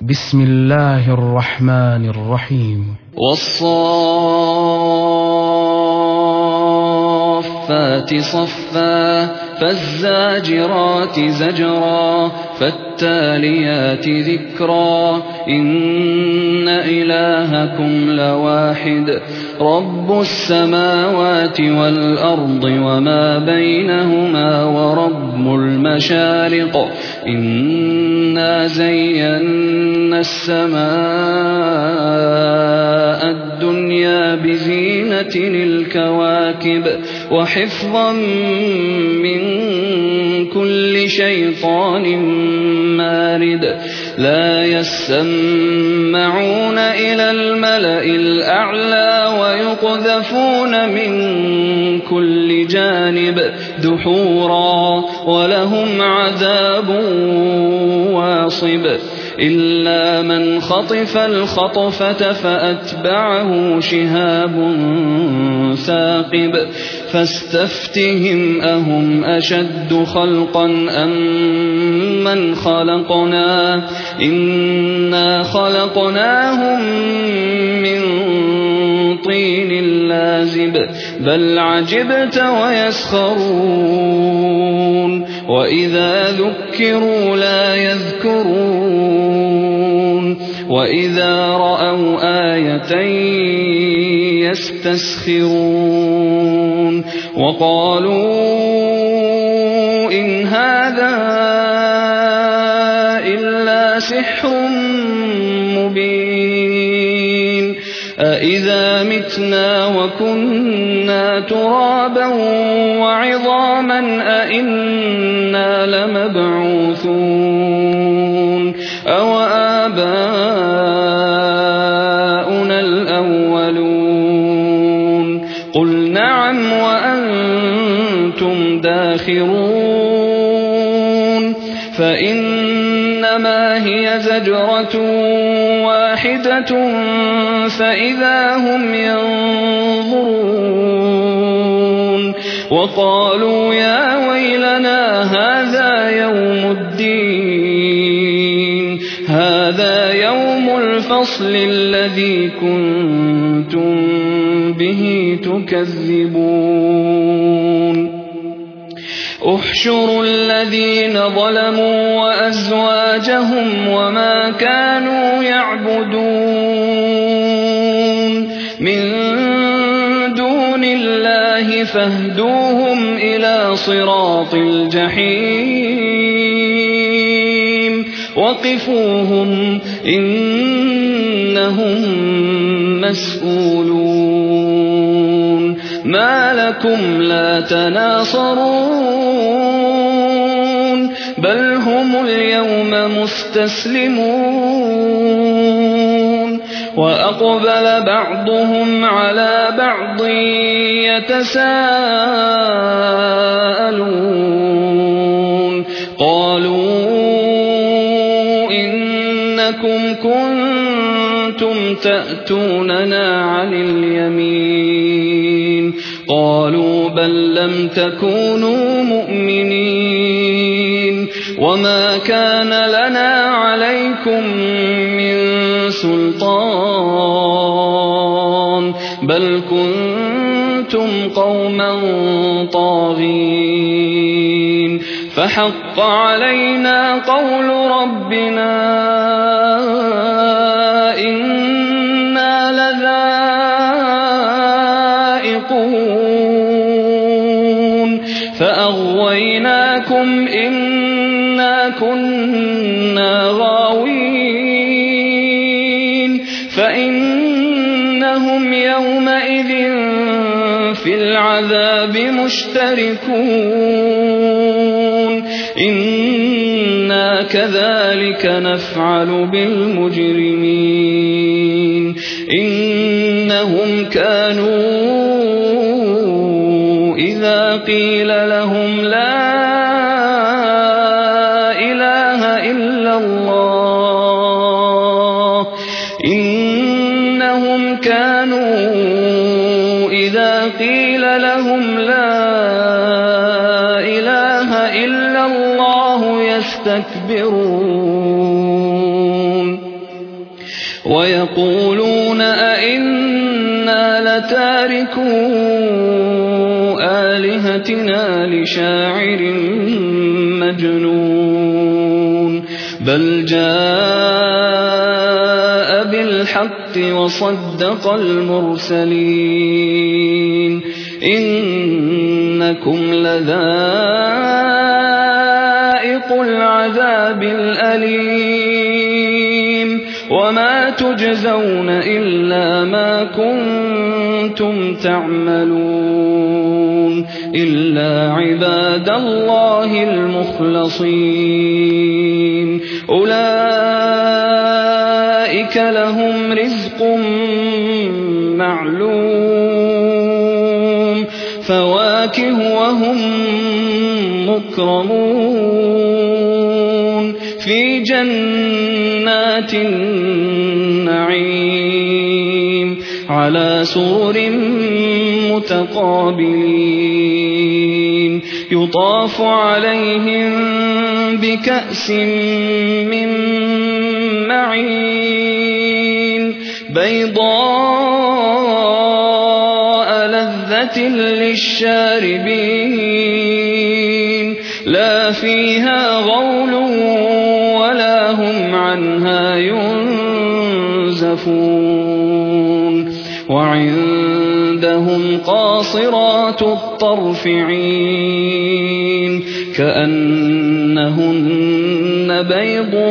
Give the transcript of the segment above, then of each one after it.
بسم الله الرحمن الرحيم. والصافات صفا فالزاجرات زجرا فالتاليات ذكرا إن إلهكم لواحد رب السماوات والأرض وما بينهما ورب المشارق إنا زينا السماء الدنيا بزينة الكواكب وحفظا من كل شيطان مارد لا يسمعون إلى الملأ الأعلى ويقذفون من كل جانب دحورا ولهم عذاب واصب إلا من خطف الخطفة فأتبعه شهاب ثاقب فاستفتهم أهم أشد خلقا أم من خلقنا إنا خلقناهم من طين لازب بل عجبت ويسخرون وإذا ذكروا لا يذكرون وإذا رأوا آية يستسخرون وقالوا إن هذا إلا سحر مبين أإذا متنا وكنا ترابا وعظاما أإنا لمبعوثون أو آباؤنا الأولون قل نعم وأنتم داخرون فإنما هي زجرة واحدة فإذا هم ينظرون وقالوا يا ويلنا هذا يوم الفصل الذي كنتم به تكذبون احشروا الذين ظلموا وأزواجهم وما كانوا يعبدون من دون الله فاهدوهم إلى صراط الجحيم وقفوهم إنهم مسؤولون ما لكم لا تناصرون بل هم اليوم مستسلمون وأقبل بعضهم على بعض يتساءلون قالوا إنكم كنتم تأتوننا عن اليمين قالوا بل لم تكونوا مؤمنين وما كان لنا عليكم من سلطان بل كنتم قوما طاغين فحق علينا قول ربنا إنا لذائقون فأغويناكم إنا كنا غاوين فإنهم يومئذ في العذاب مشتركون إنا كذلك نفعل بالمجرمين إنهم كانوا إذا قيل لهم لا إله إلا الله إنهم كانوا إذا قيل لهم لا إله إلا الله يستكبرون ويقولون أئنا لتاركو آلهتنا لشاعر مجنون بل جاء بالحق وصدق المرسلين إنكم لذائق العذاب الأليم وما تجزون إلا ما كنتم تعملون إلا عباد الله المخلصين أولئك لهم رزق معلوم فواكه وهم مكرمون في جنات النعيم على سرر متقابلين يطاف عليهم بكأس من معين بيضاء لذة للشاربين لا فيها غول ولا هم عنها ينزفون وعندهم قاصرات الطرف عين كأنهن بيض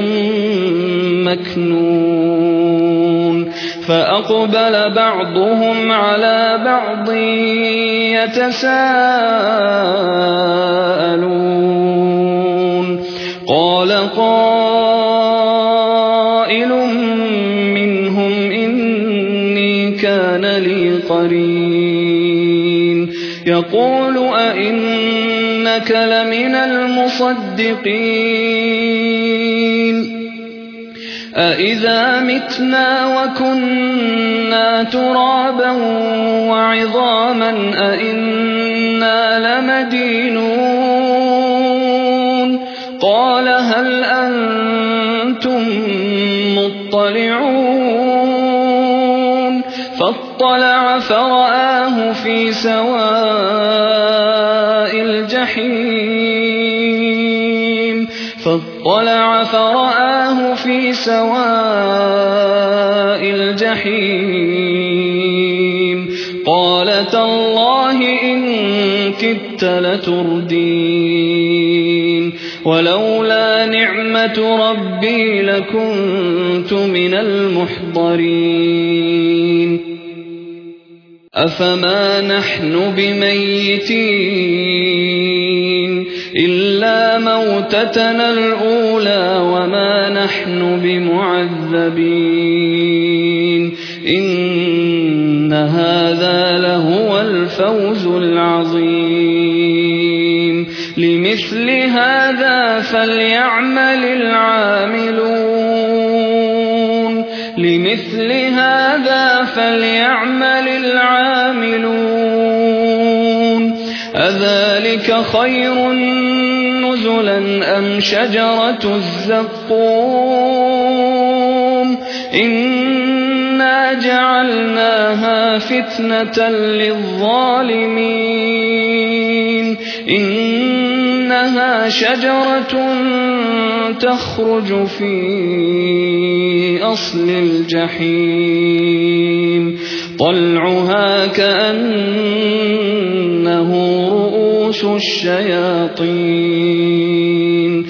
مكنون فأقبل بعضهم على بعض يتساءلون قال قائل منهم إني كان لي قرين يقول أئنك لمن المصدقين أإذا متنا وكنا ترابا وعظاما أإنا لمدينون قال هل أنتم مطلعون فاطلع فرآه في سواء الجحيم قال تالله إن كدت لتردين ولولا نعمة ربي لكنت من المحضرين أفما نحن بميتين إلا موتتنا الأولى وما نحن بمعذبين إن هذا لهو الفوز العظيم لمثل هذا فليعمل العاملون أذلك خير نزلا أم شجرة الزقوم إنا جعلناها فتنة للظالمين إنها شجرة تخرج في أصل الجحيم طلعها كأنه رؤوس الشياطين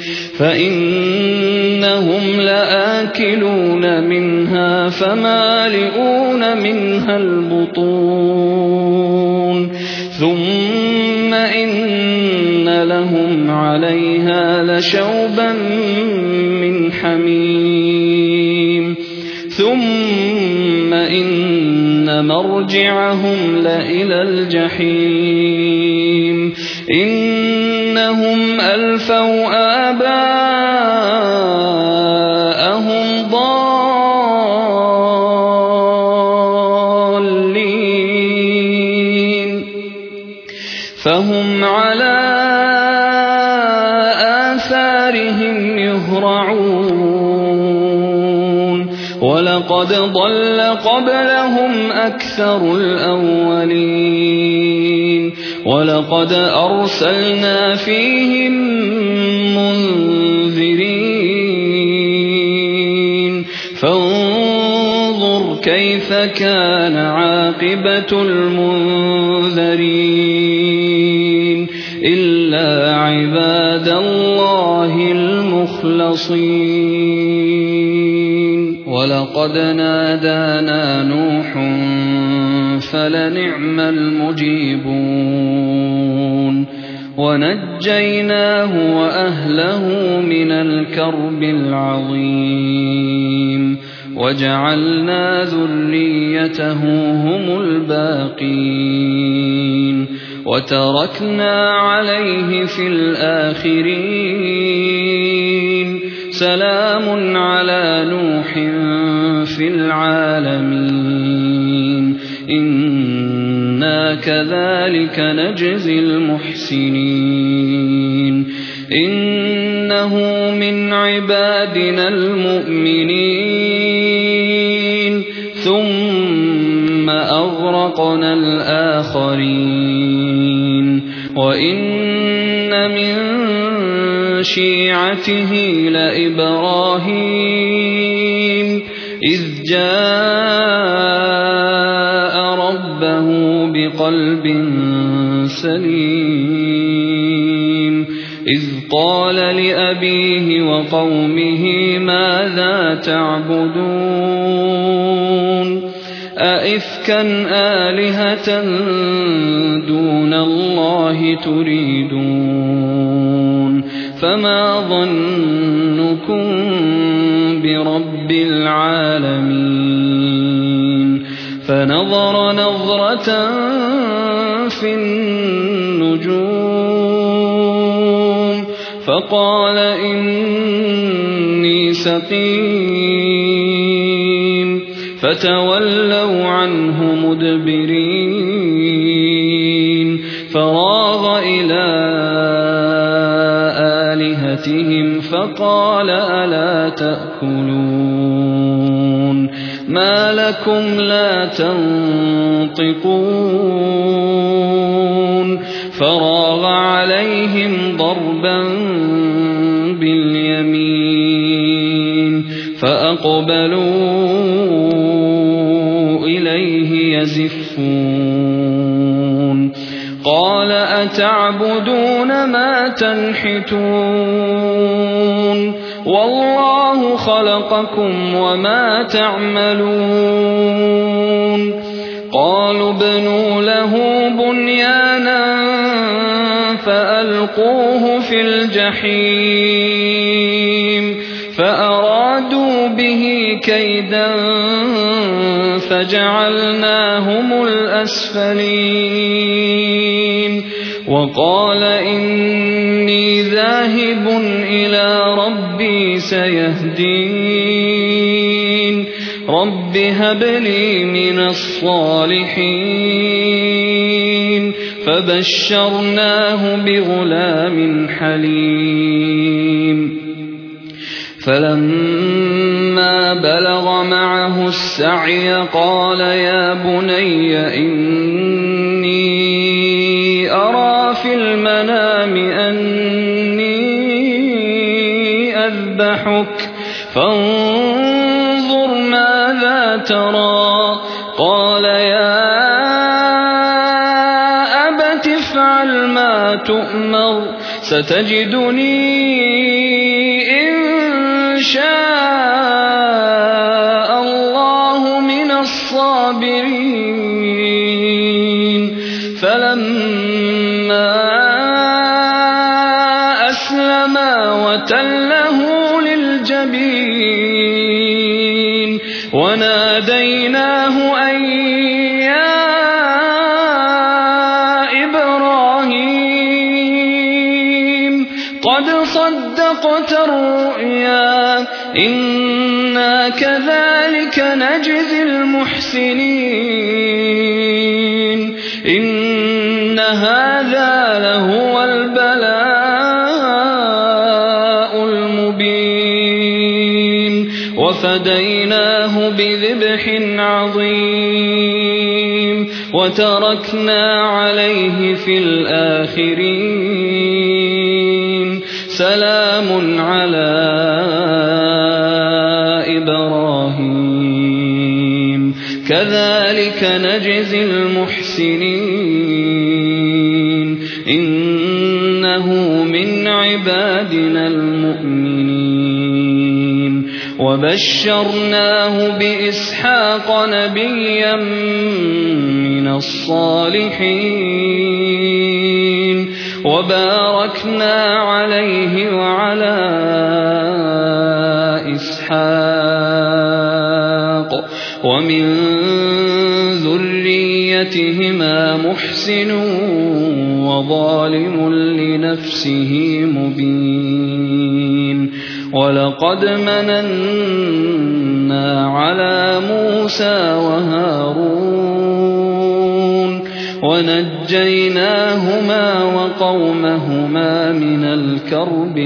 فإنهم لآكلون منها فمالئون منها البطون ثم إن لهم عليها لشوبا من حميم ثم إن مرجعهم لإلى الجحيم إنهم ألفوا آباءهم ضالين فهم على آثارهم يهرعون ولقد ضل قبلهم أكثر الأولين ولقد أرسلنا فيهم منذرين فانظر كيف كان عاقبة المنذرين إلا عباد الله المخلصين ولقد نادانا نوح فلنعم المجيبون ونجيناه وأهله من الكرب العظيم وجعلنا ذريته هم الباقين وتركنا عليه في الآخرين سلام على نوح في العالمين إنا كذلك نجزي المحسنين إنه من عبادنا المؤمنين ثم أغرقنا الآخرين وإن من شيعته لإبراهيم إذ جاء ربه بقلب سليم إذ قال لأبيه وقومه ماذا تعبدون أئفكا آلهة دون الله تريدون فما ظنكم برب العالمين فنظر نظرة في النجوم فقال إني سقيم فتولوا عنه مدبرين فراغ إلى آلهتهم فقال ألا تأكلون ما لكم لا تنطقون فراغ عليهم ضربا باليمين فأقبلوا إليه يزفون قال أتعبدون ما تنحتون والله خلقكم وما تعملون قالوا ابنوا له بنيانا فألقوه في الجحيم فأرادوا به كيدا فجعلناهم الأسفلين وقال إني ذاهب إلى ربي سيهدين رب هب لي من الصالحين فبشرناه بغلام حليم فلما بلغ معه السعي قال يا بني إني أرى في المنام أني أذبحك فانظر ماذا ترى قال يا أبت افعل ما تؤمر ستجدني إن شاء الله من الصابرين فلما أسلما وتله للجبين وناديناه أن يا إبراهيم قد صدقت الرؤيا إنا كذلك نجزي المحسنين إن هذا لهو البلاء المبين وفديناه بذبح عظيم وتركنا عليه في الآخرين سلام على إبراهيم كذلك نجزي المحسنين إنه من عبادنا المؤمنين وبشرناه بإسحاق نبيا من الصالحين وباركنا عليه وعلى إسحاق ومن ذريتهما محسن وظالم لنفسه مبين ولقد مننا على موسى وهارون ونجيناهما وقومهما من الكرب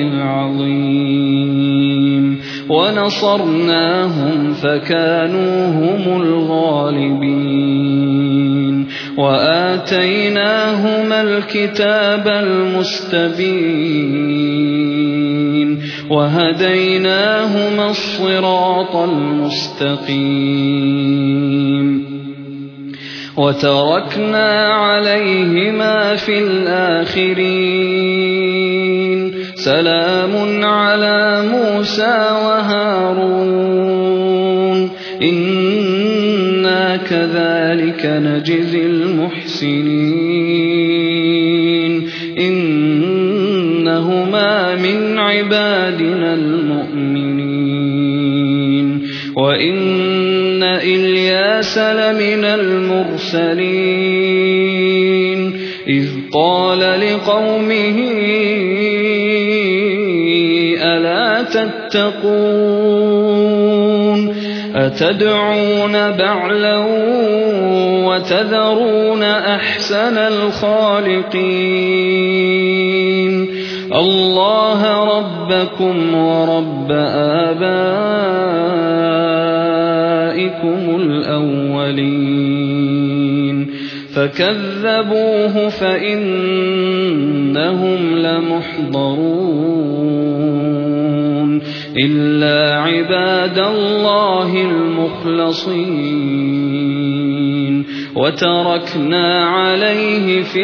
العظيم ونصرناهم فكانوا هم الغالبين وآتيناهما الكتاب المستبين وهديناهما الصراط المستقيم وتركنا عليهما في الآخرين سلام على موسى وهارون إنا كذلك نجزي المحسنين إنهما من عبادنا المؤمنين وإن إلياس لمن المرسلين إذ قال لقومه ألا تتقون أتدعون بعلا وتذرون أحسن الخالقين الله ربكم ورب آبائكم الأولين فكذبوه فإنهم لمحضرون إلا عباد الله المخلصين وتركنا عليه في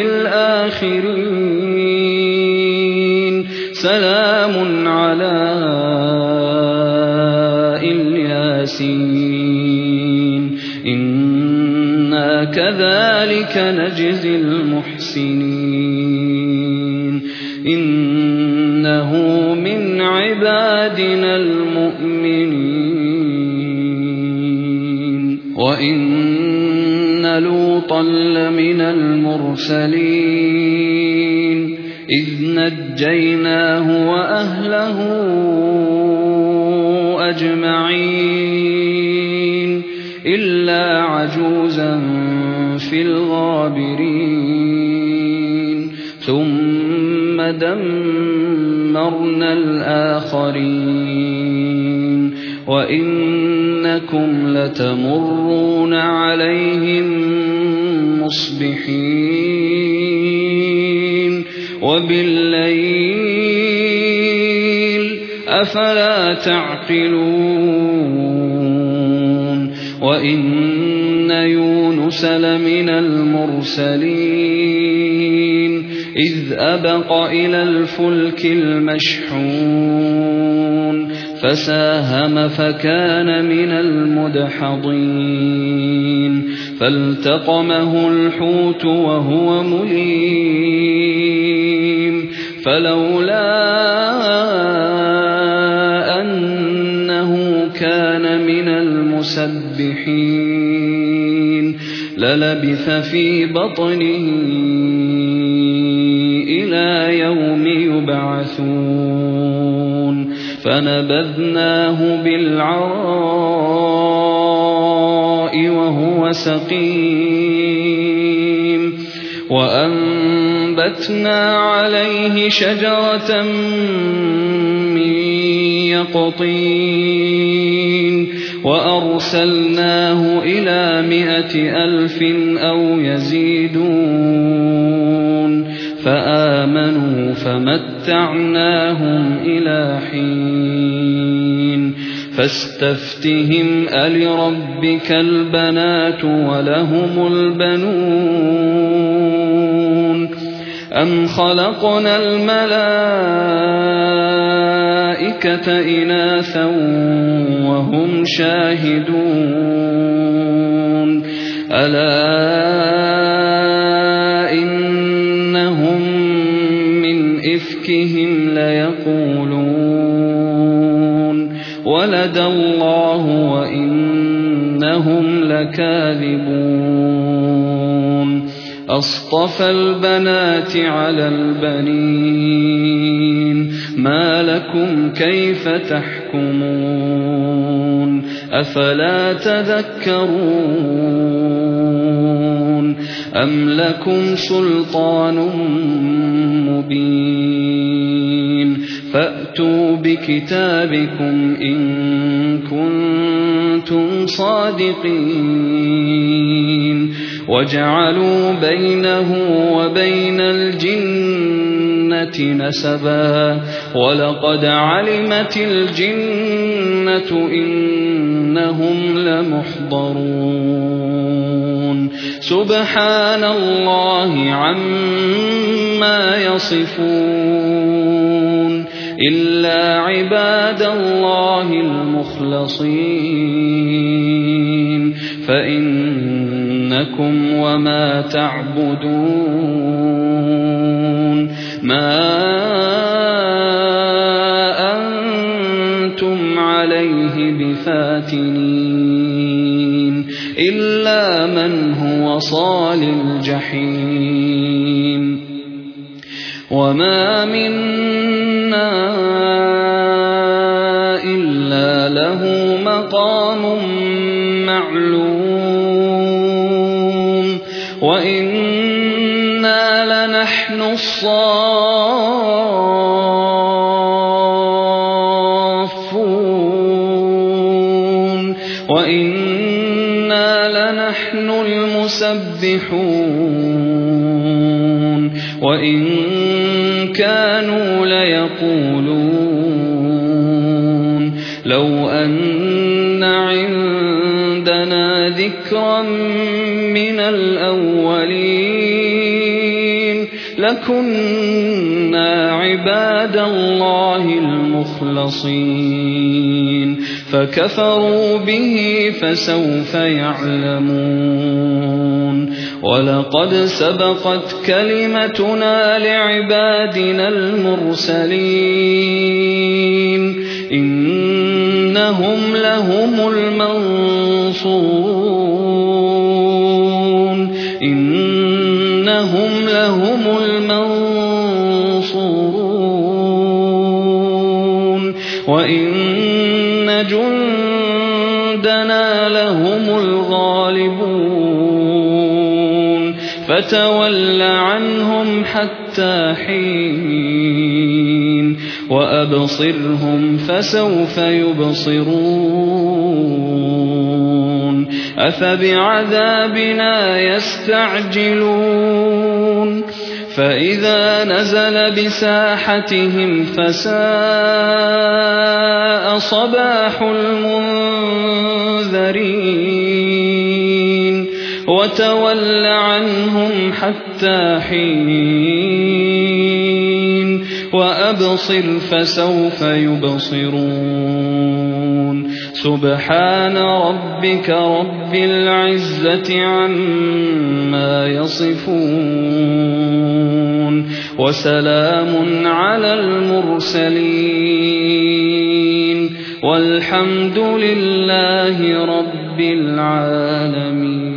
الآخرين سلام على الياسين إنا كذلك نجزي المحسنين إنه من عبادنا المؤمنين وإن لوطا لمن المرسلين إذ نجيناه وأهله أجمعين إلا عجوزا في الغابرين ثم دمرنا الآخرين وإنكم لتمرون عليهم مصبحين وبالليل أفلا تعقلون وإن يونس لمن المرسلين إذ أبق إلى الفلك المشحون فساهم فكان من المدحضين فالتقمه الحوت وهو مليم فلولا أنه كان من المسبحين للبث في بطنه إلى يوم يبعثون فنبذناه بالعراء وهو سقيم وأنبتنا عليه شجرة من يقطين أرسلناه إلى 100,000 أو يزيدون فآمنوا فمتعناهم إلى حين فاستفتهم ألربك البنات ولهم البنون أم خلقنا الملائكة إناثا وهم شاهدون ألا إنهم من إفكهم ليقولون ولد الله وإنهم لكاذبون أصطفى البنات على البنين ما لكم كيف تحكمون أفلا تذكرون أم لكم سلطان مبين فأتوا بكتابكم إن كنتم صادقين وجعلوا بينه وبين الجنة نسبا ولقد علمت الجنة إنهم لمحضرون سبحان الله عما يصفون إلا عباد الله المخلصين فإنكم وما تعبدون ما أنتم عليه بفاتنين إلا من هو صال الجحيم وما منا إلا له مقام معلوم وإنا لنحن الصافون وإنا لنحن المسبحون وإن كانوا ليقولون لو أن عندنا ذكرا من الأولين لكنا عباد الله المخلصين فكفروا به فسوف يعلمون ولقد سبقت كلمتنا لعبادنا المرسلين إنهم لهم المنصورون إنهم لهم المنصورون وإن جندنا لهم الغالبون فتول عنهم حتى حين وأبصرهم فسوف يبصرون أفبعذابنا يستعجلون فإذا نزل بساحتهم فساء صباح المنذرين وتول عنهم حتى حين وأبصر فسوف يبصرون سبحان ربك رب العزة عما يصفون وسلام على المرسلين والحمد لله رب العالمين.